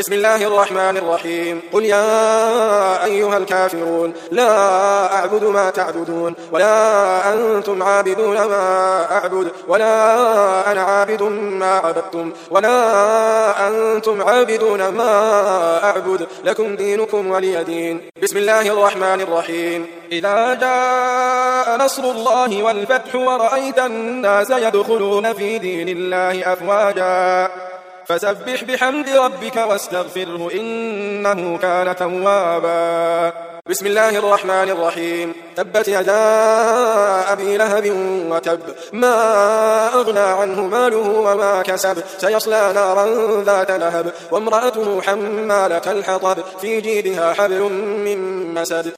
بسم الله الرحمن الرحيم. قل يا أيها الكافرون لا أعبد ما تعبدون ولا أنتم عابدون ما أعبد ولا أنا عابد ما عبدتم ولا أنتم عابدون ما أعبد لكم دينكم ولي دين. بسم الله الرحمن الرحيم. إذا جاء نصر الله والفتح ورأيت الناس يدخلون في دين الله أفواجا فسبح بحمد ربك واستغفره إنه كان توابا. بسم الله الرحمن الرحيم. تبت يدا أبي لهب وتب ما أغنى عنه ماله وما كسب سيصلى نارا ذات لهب وامرأته حمالة الحطب في جيدها حبل من مسد